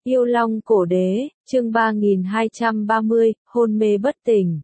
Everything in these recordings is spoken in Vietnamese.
Yêu Long Cổ Đế, chương 3230, hôn mê bất tỉnh.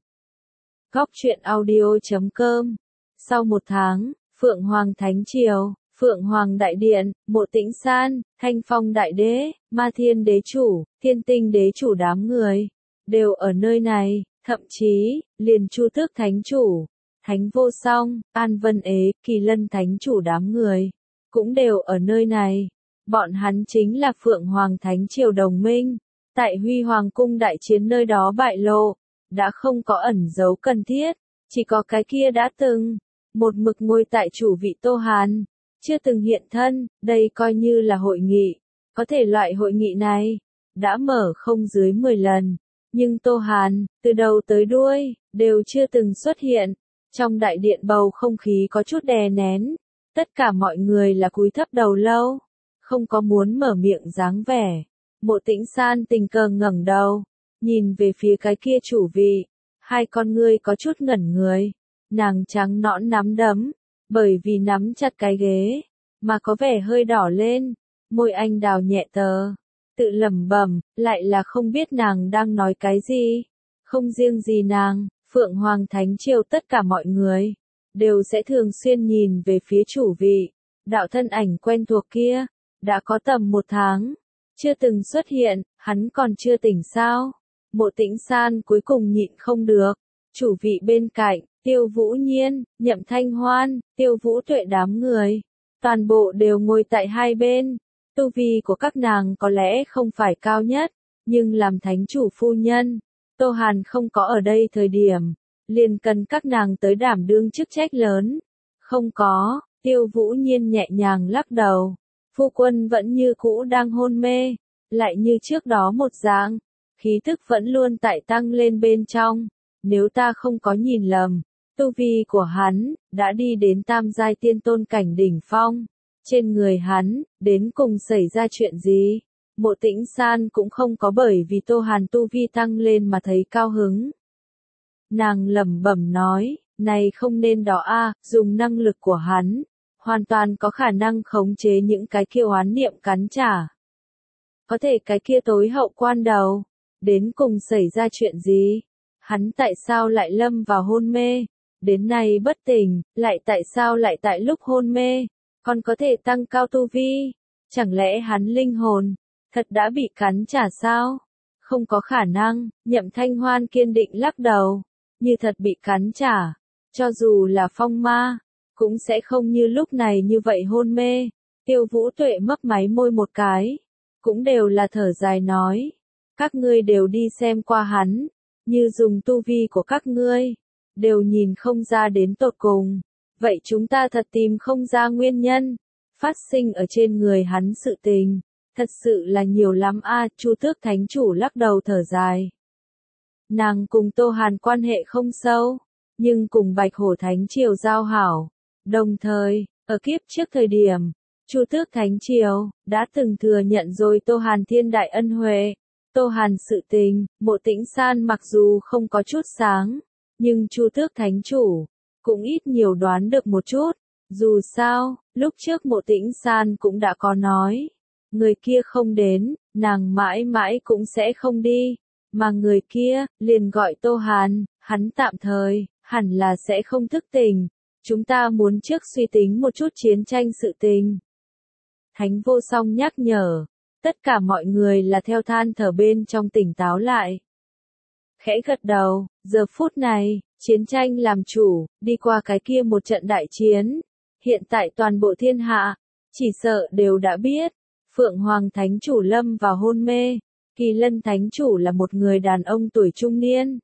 Góc truyện audio.com. Sau một tháng, Phượng Hoàng Thánh Triều, Phượng Hoàng Đại Điện, Mộ Tĩnh San, Thanh Phong Đại Đế, Ma Thiên Đế Chủ, Thiên Tinh Đế Chủ đám người, đều ở nơi này, thậm chí, liền Chu Tước Thánh Chủ, Thánh Vô Song, An Vân Ế, Kỳ Lân Thánh Chủ đám người, cũng đều ở nơi này. Bọn hắn chính là Phượng Hoàng Thánh Triều đồng minh, tại Huy Hoàng Cung đại chiến nơi đó bại lộ, đã không có ẩn giấu cần thiết, chỉ có cái kia đã từng, một mực ngồi tại chủ vị Tô Hàn, chưa từng hiện thân, đây coi như là hội nghị, có thể loại hội nghị này, đã mở không dưới 10 lần, nhưng Tô Hàn, từ đầu tới đuôi, đều chưa từng xuất hiện, trong đại điện bầu không khí có chút đè nén, tất cả mọi người là cúi thấp đầu lâu. Không có muốn mở miệng dáng vẻ. Mộ Tĩnh San tình cờ ngẩng đầu, nhìn về phía cái kia chủ vị, hai con ngươi có chút ngẩn người, nàng trắng nõn nắm đấm, bởi vì nắm chặt cái ghế, mà có vẻ hơi đỏ lên, môi anh đào nhẹ tờ, tự lẩm bẩm, lại là không biết nàng đang nói cái gì, không riêng gì nàng, Phượng Hoàng Thánh Triều tất cả mọi người, đều sẽ thường xuyên nhìn về phía chủ vị, đạo thân ảnh quen thuộc kia. Đã có tầm 1 tháng, chưa từng xuất hiện, hắn còn chưa tỉnh sao? Mộ Tĩnh San cuối cùng nhịn không được, chủ vị bên cạnh, Tiêu Vũ Nhiên, Nhậm Thanh Hoan, Tiêu Vũ Tuệ đám người, toàn bộ đều ngồi tại hai bên, tu vi của các nàng có lẽ không phải cao nhất, nhưng làm thánh chủ phu nhân, Tô Hàn không có ở đây thời điểm, liền cần các nàng tới đảm đương chức trách lớn, không có, Tiêu Vũ Nhiên nhẹ nhàng lắc đầu. Phu quân vẫn như cũ đang hôn mê, lại như trước đó một dạng, khí tức vẫn luôn tại tăng lên bên trong, nếu ta không có nhìn lầm, tu vi của hắn, đã đi đến tam giai tiên tôn cảnh đỉnh phong, trên người hắn, đến cùng xảy ra chuyện gì, Mộ Tĩnh San cũng không có bởi vì Tô Hàn tu vi tăng lên mà thấy cao hứng. Nàng lẩm bẩm nói, này không nên đó a, dùng năng lực của hắn. Hoàn toàn có khả năng khống chế những cái kia oán niệm cắn trả. Có thể cái kia tối hậu quan đầu, đến cùng xảy ra chuyện gì? Hắn tại sao lại lâm vào hôn mê? Đến nay bất tỉnh, lại tại sao lại tại lúc hôn mê? Còn có thể tăng cao tu vi? Chẳng lẽ hắn linh hồn, thật đã bị cắn trả sao? Không có khả năng, Nhậm Thanh Hoan kiên định lắc đầu, như thật bị cắn trả, cho dù là phong ma. Cũng sẽ không như lúc này như vậy hôn mê. Tiêu Vũ Tuệ mấp máy môi một cái, cũng đều là thở dài nói, các ngươi đều đi xem qua hắn, như dùng tu vi của các ngươi, đều nhìn không ra đến tột cùng, vậy chúng ta thật tìm không ra nguyên nhân, phát sinh ở trên người hắn sự tình, thật sự là nhiều lắm a. Chu Tước Thánh Chủ lắc đầu thở dài. Nàng cùng Tô Hàn quan hệ không sâu, nhưng cùng Bạch Hổ Thánh Triều giao hảo. Đồng thời, ở kiếp trước thời điểm, Chu Tước Thánh Triều đã từng thừa nhận rồi Tô Hàn thiên đại ân huệ. Tô Hàn sự tình, Mộ Tĩnh San mặc dù không có chút sáng, nhưng Chu Tước Thánh Chủ cũng ít nhiều đoán được một chút. Dù sao, lúc trước Mộ Tĩnh San cũng đã có nói, người kia không đến, nàng mãi mãi cũng sẽ không đi, mà người kia liền gọi Tô Hàn, hắn tạm thời hẳn là sẽ không thức tỉnh. Chúng ta muốn trước suy tính một chút chiến tranh sự tình. Thánh Vô Song nhắc nhở, tất cả mọi người là theo than thở bên trong tỉnh táo lại. Khẽ gật đầu, giờ phút này, chiến tranh làm chủ, đi qua cái kia một trận đại chiến. Hiện tại toàn bộ thiên hạ, chỉ sợ đều đã biết, Phượng Hoàng Thánh Chủ lâm vào hôn mê, Kỳ Lân Thánh Chủ là một người đàn ông tuổi trung niên.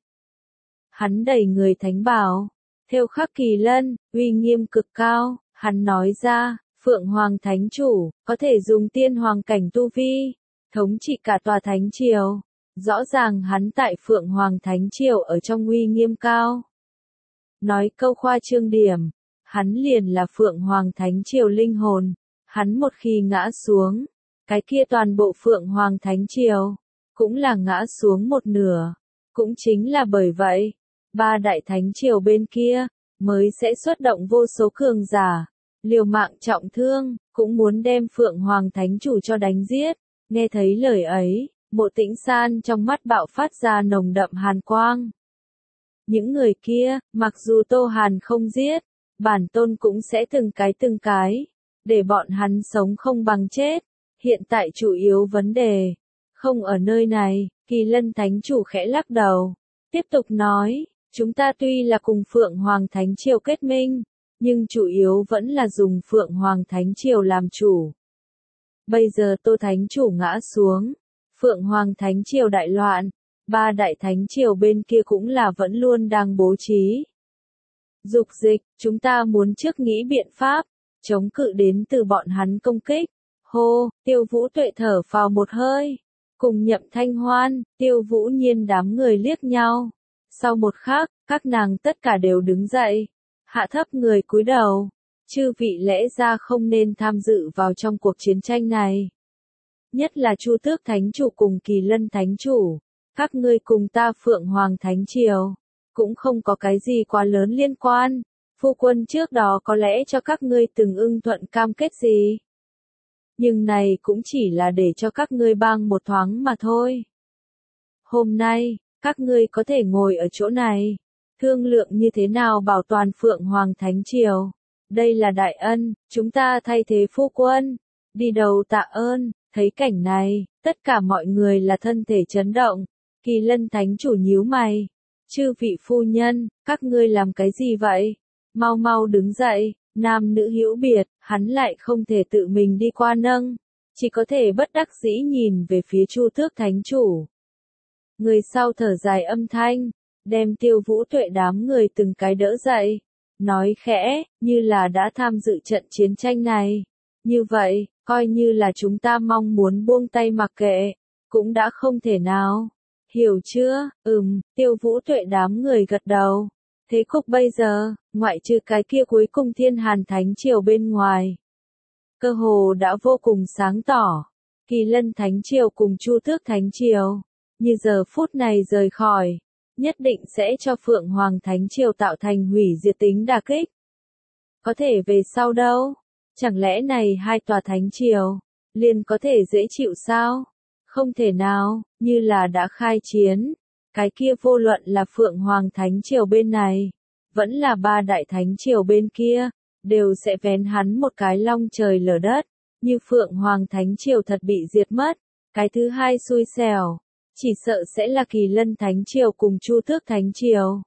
Hắn đầy người thánh bào. Thêu khắc kỳ lân, uy nghiêm cực cao, hắn nói ra, Phượng Hoàng Thánh Chủ, có thể dùng tiên hoàng cảnh tu vi, thống trị cả tòa Thánh Triều. Rõ ràng hắn tại Phượng Hoàng Thánh Triều ở trong uy nghiêm cao. Nói câu khoa trương điểm, hắn liền là Phượng Hoàng Thánh Triều linh hồn, hắn một khi ngã xuống, cái kia toàn bộ Phượng Hoàng Thánh Triều, cũng là ngã xuống một nửa, cũng chính là bởi vậy. 3 đại thánh triều bên kia, mới sẽ xuất động vô số cường giả, liều mạng trọng thương, cũng muốn đem Phượng Hoàng Thánh Chủ cho đánh giết. Nghe thấy lời ấy, Mộ Tĩnh San trong mắt bạo phát ra nồng đậm hàn quang. Những người kia, mặc dù Tô Hàn không giết, bản tôn cũng sẽ từng cái, để bọn hắn sống không bằng chết. Hiện tại chủ yếu vấn đề, không ở nơi này, Kỳ Lân Thánh Chủ khẽ lắc đầu. Tiếp tục nói, chúng ta tuy là cùng Phượng Hoàng Thánh Triều kết minh, nhưng chủ yếu vẫn là dùng Phượng Hoàng Thánh Triều làm chủ. Bây giờ Tô Thánh Chủ ngã xuống, Phượng Hoàng Thánh Triều đại loạn, ba đại thánh triều bên kia cũng là vẫn luôn đang bố trí. Dục dịch, chúng ta muốn trước nghĩ biện pháp, chống cự đến từ bọn hắn công kích. Hô, Tiêu Vũ Tuệ thở phào một hơi. Cùng Nhậm Thanh Hoan, Tiêu Vũ Nhiên đám người liếc nhau. Sau một khắc, các nàng tất cả đều đứng dậy. Hạ thấp người cúi đầu. Chư vị lẽ ra không nên tham dự vào trong cuộc chiến tranh này. Nhất là Chu Tước Thánh Chủ cùng Kỳ Lân Thánh Chủ. Các ngươi cùng ta Phượng Hoàng Thánh Triều. Cũng không có cái gì quá lớn liên quan. Phu quân trước đó có lẽ cho các ngươi từng ưng thuận cam kết gì. Nhưng này cũng chỉ là để cho các ngươi bang một thoáng mà thôi. Hôm nay, các ngươi có thể ngồi ở chỗ này, thương lượng như thế nào bảo toàn Phượng Hoàng Thánh Triều. Đây là đại ân, chúng ta thay thế phu quân, đi đầu tạ ơn. Thấy cảnh này, tất cả mọi người là thân thể chấn động. Kỳ Lân Thánh Chủ nhíu mày. Chư vị phu nhân, các ngươi làm cái gì vậy? Mau mau đứng dậy. Nam nữ hữu biệt, hắn lại không thể tự mình đi qua nâng, chỉ có thể bất đắc dĩ nhìn về phía Chu Tước Thánh Chủ. Người sau thở dài âm thanh, đem Tiêu Vũ Tuệ đám người từng cái đỡ dậy, nói khẽ, như là đã tham dự trận chiến tranh này. Như vậy, coi như là chúng ta mong muốn buông tay mặc kệ, cũng đã không thể nào. Hiểu chưa? Tiêu Vũ Tuệ đám người gật đầu. Thế cục bây giờ, ngoại trừ cái kia cuối cùng Thiên Hàn Thánh Triều bên ngoài, cơ hồ đã vô cùng sáng tỏ. Kỳ Lân Thánh Triều cùng Chu Tước Thánh Triều, như giờ phút này rời khỏi, nhất định sẽ cho Phượng Hoàng Thánh Triều tạo thành hủy diệt tính đả kích. Có thể về sau đâu? Chẳng lẽ này hai tòa Thánh Triều, liền có thể dễ chịu sao? Không thể nào, như là đã khai chiến. Cái kia vô luận là Phượng Hoàng Thánh Triều bên này, vẫn là ba đại Thánh Triều bên kia, đều sẽ vén hắn một cái long trời lở đất, như Phượng Hoàng Thánh Triều thật bị diệt mất. Cái thứ hai xui xẻo, chỉ sợ sẽ là Kỳ Lân Thánh Triều cùng Chu Tước Thánh Triều.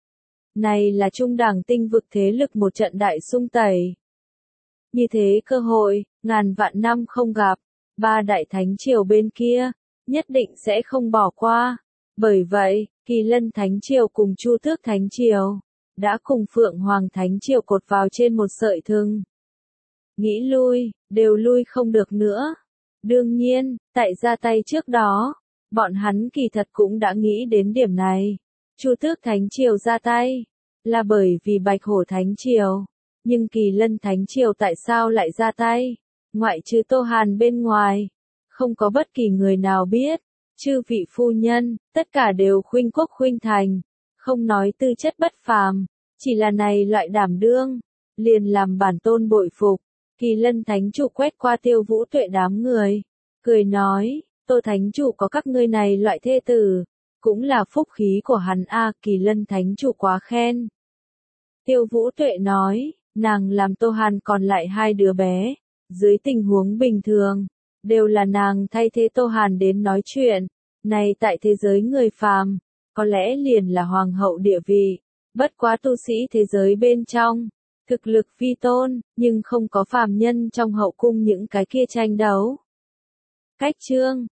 Này là trung đẳng tinh vực thế lực một trận đại xung tẩy. Như thế cơ hội, ngàn vạn năm không gặp, ba đại Thánh Triều bên kia, nhất định sẽ không bỏ qua. Bởi vậy, Kỳ Lân Thánh Triều cùng Chu Tước Thánh Triều, đã cùng Phượng Hoàng Thánh Triều cột vào trên một sợi thừng. Nghĩ lui, đều lui không được nữa. Đương nhiên, tại ra tay trước đó, bọn hắn kỳ thật cũng đã nghĩ đến điểm này. Chu Tước Thánh Triều ra tay, là bởi vì Bạch Hổ Thánh Triều. Nhưng Kỳ Lân Thánh Triều tại sao lại ra tay? Ngoại trừ Tô Hàn bên ngoài, không có bất kỳ người nào biết. Chư vị phu nhân, tất cả đều khuynh quốc khuynh thành, không nói tư chất bất phàm, chỉ là này loại đảm đương, liền làm bản tôn bội phục. Kỳ Lân Thánh Chủ quét qua Tiêu Vũ Tuệ đám người, cười nói, Tô Thánh Chủ có các ngươi này loại thê tử, cũng là phúc khí của hắn a. Kỳ Lân Thánh Chủ quá khen. Tiêu Vũ Tuệ nói, nàng làm Tô Hàn còn lại hai đứa bé, dưới tình huống bình thường, đều là nàng thay thế Tô Hàn đến nói chuyện. Này tại thế giới người phàm, có lẽ liền là hoàng hậu địa vị, bất quá tu sĩ thế giới bên trong, thực lực phi tôn, nhưng không có phàm nhân trong hậu cung những cái kia tranh đấu. Cách chương